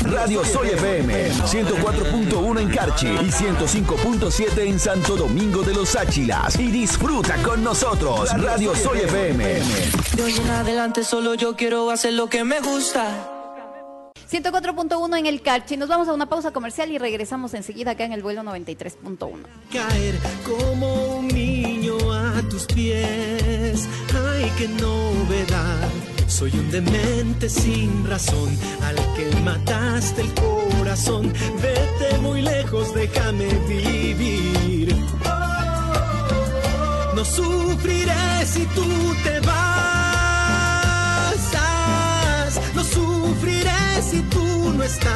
Radio Soy FM, 104.1 en Carchi y 105.7 en Santo Domingo de los Áchilas. Y disfruta con nosotros, Radio Soy FM. De hoy en adelante solo yo quiero hacer lo que me gusta. 104.1 en el Carchi. Nos vamos a una pausa comercial y regresamos enseguida acá en el vuelo 93.1. Caer como un niño a tus pies. Ay, qué novedad. Soy un demente sin razón al que mataste el corazón. Vete muy lejos, déjame vivir. No sufriré si tú te vas. No sufriré si tú no estás.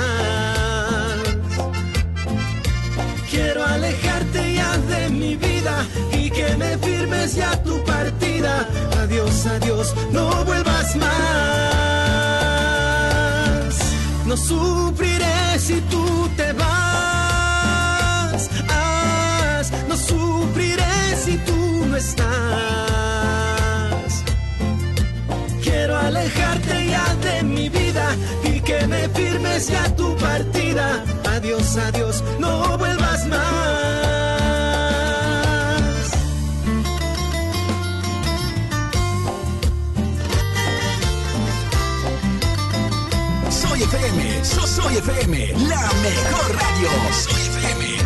Quiero alejarte ya de mi vida y que me firmes ya tu partida. Adiós, adiós, no vuelvas más. No sufriré si tú te vas. No sufriré si tú no estás. Quiero alejarte ya de mi vida y que me firmes ya tu partida. Adiós, adiós, no vuelvas más. Soy FM, Soy FM, la mejor radio. Soy FM.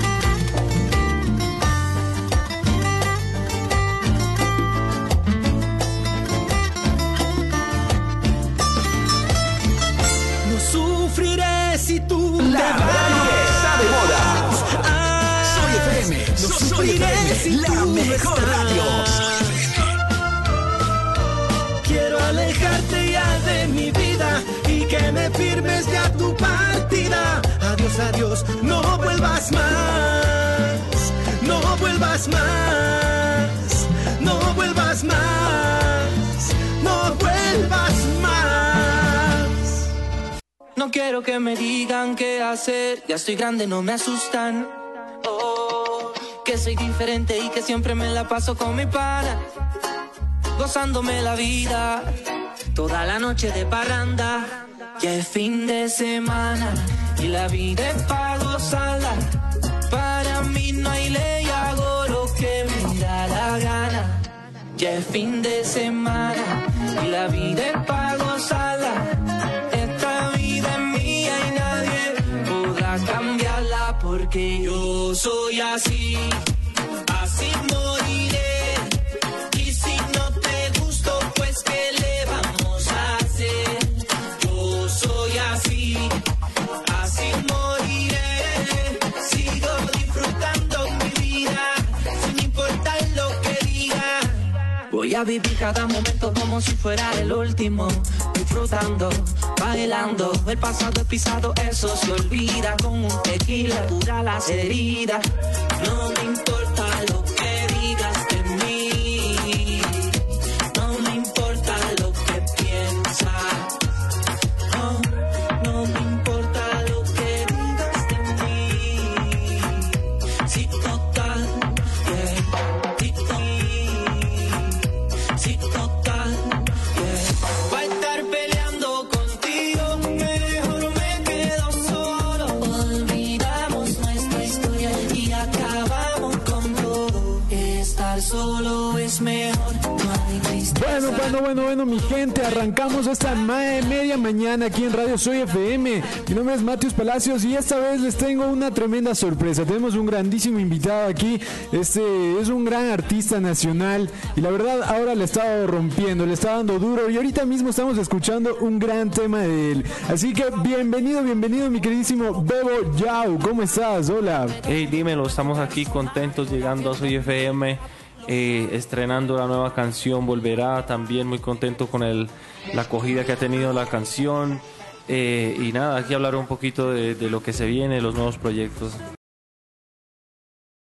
Sufriré si tú la te vas. De moda. Soy FM, Soy FM, si la mejor radio. Soy FM. Quiero alejarte ya de mi vida y que me firmes ya tu partida. Adiós, adiós, no vuelvas más. No vuelvas más. No vuelvas más. No vuelvas más. No quiero que me digan qué hacer, ya estoy grande, no me asustan. Oh, que soy diferente y que siempre me la paso con mi pana, gozándome la vida, toda la noche de parranda. Ya es fin de semana y la vida es pa' gozarla. Para mí no hay ley, hago lo que me da la gana. Ya es fin de semana y la vida es pa' gozarla. Cambiarla porque yo soy así, así moriré. Y si no te gustó, pues ¿qué le vamos a hacer? Yo soy así, así moriré. Sigo disfrutando mi vida, sin importar lo que diga. Voy a vivir cada momento como si fuera el último, disfrutando, bailando. El pasado es pisado, eso se olvida. Con un tequila cura las heridas. No me importa lo que digas de mí, no me importa lo que piensas. No me importa lo que digas de mí. Si total, yeah, si total, yeah. Va a estar peleando contigo, mejor me quedo solo. Olvidamos nuestra historia y acabamos con todo. Estar solo es mejor. Bueno, mi gente, arrancamos esta media mañana aquí en Radio Soy FM. Mi nombre es Mateus Palacios y esta vez les tengo una tremenda sorpresa. Tenemos un grandísimo invitado aquí. Este es un gran artista nacional y la verdad ahora le ha estado rompiendo, le está dando duro y ahorita mismo estamos escuchando un gran tema de él. Así que bienvenido mi queridísimo Bebo Yao. ¿Cómo estás? Hola. Hey, dímelo, estamos aquí contentos llegando a Soy FM. Estrenando la nueva canción Volverá, también muy contento con la acogida que ha tenido la canción, y nada, aquí hablar un poquito de lo que se viene, los nuevos proyectos.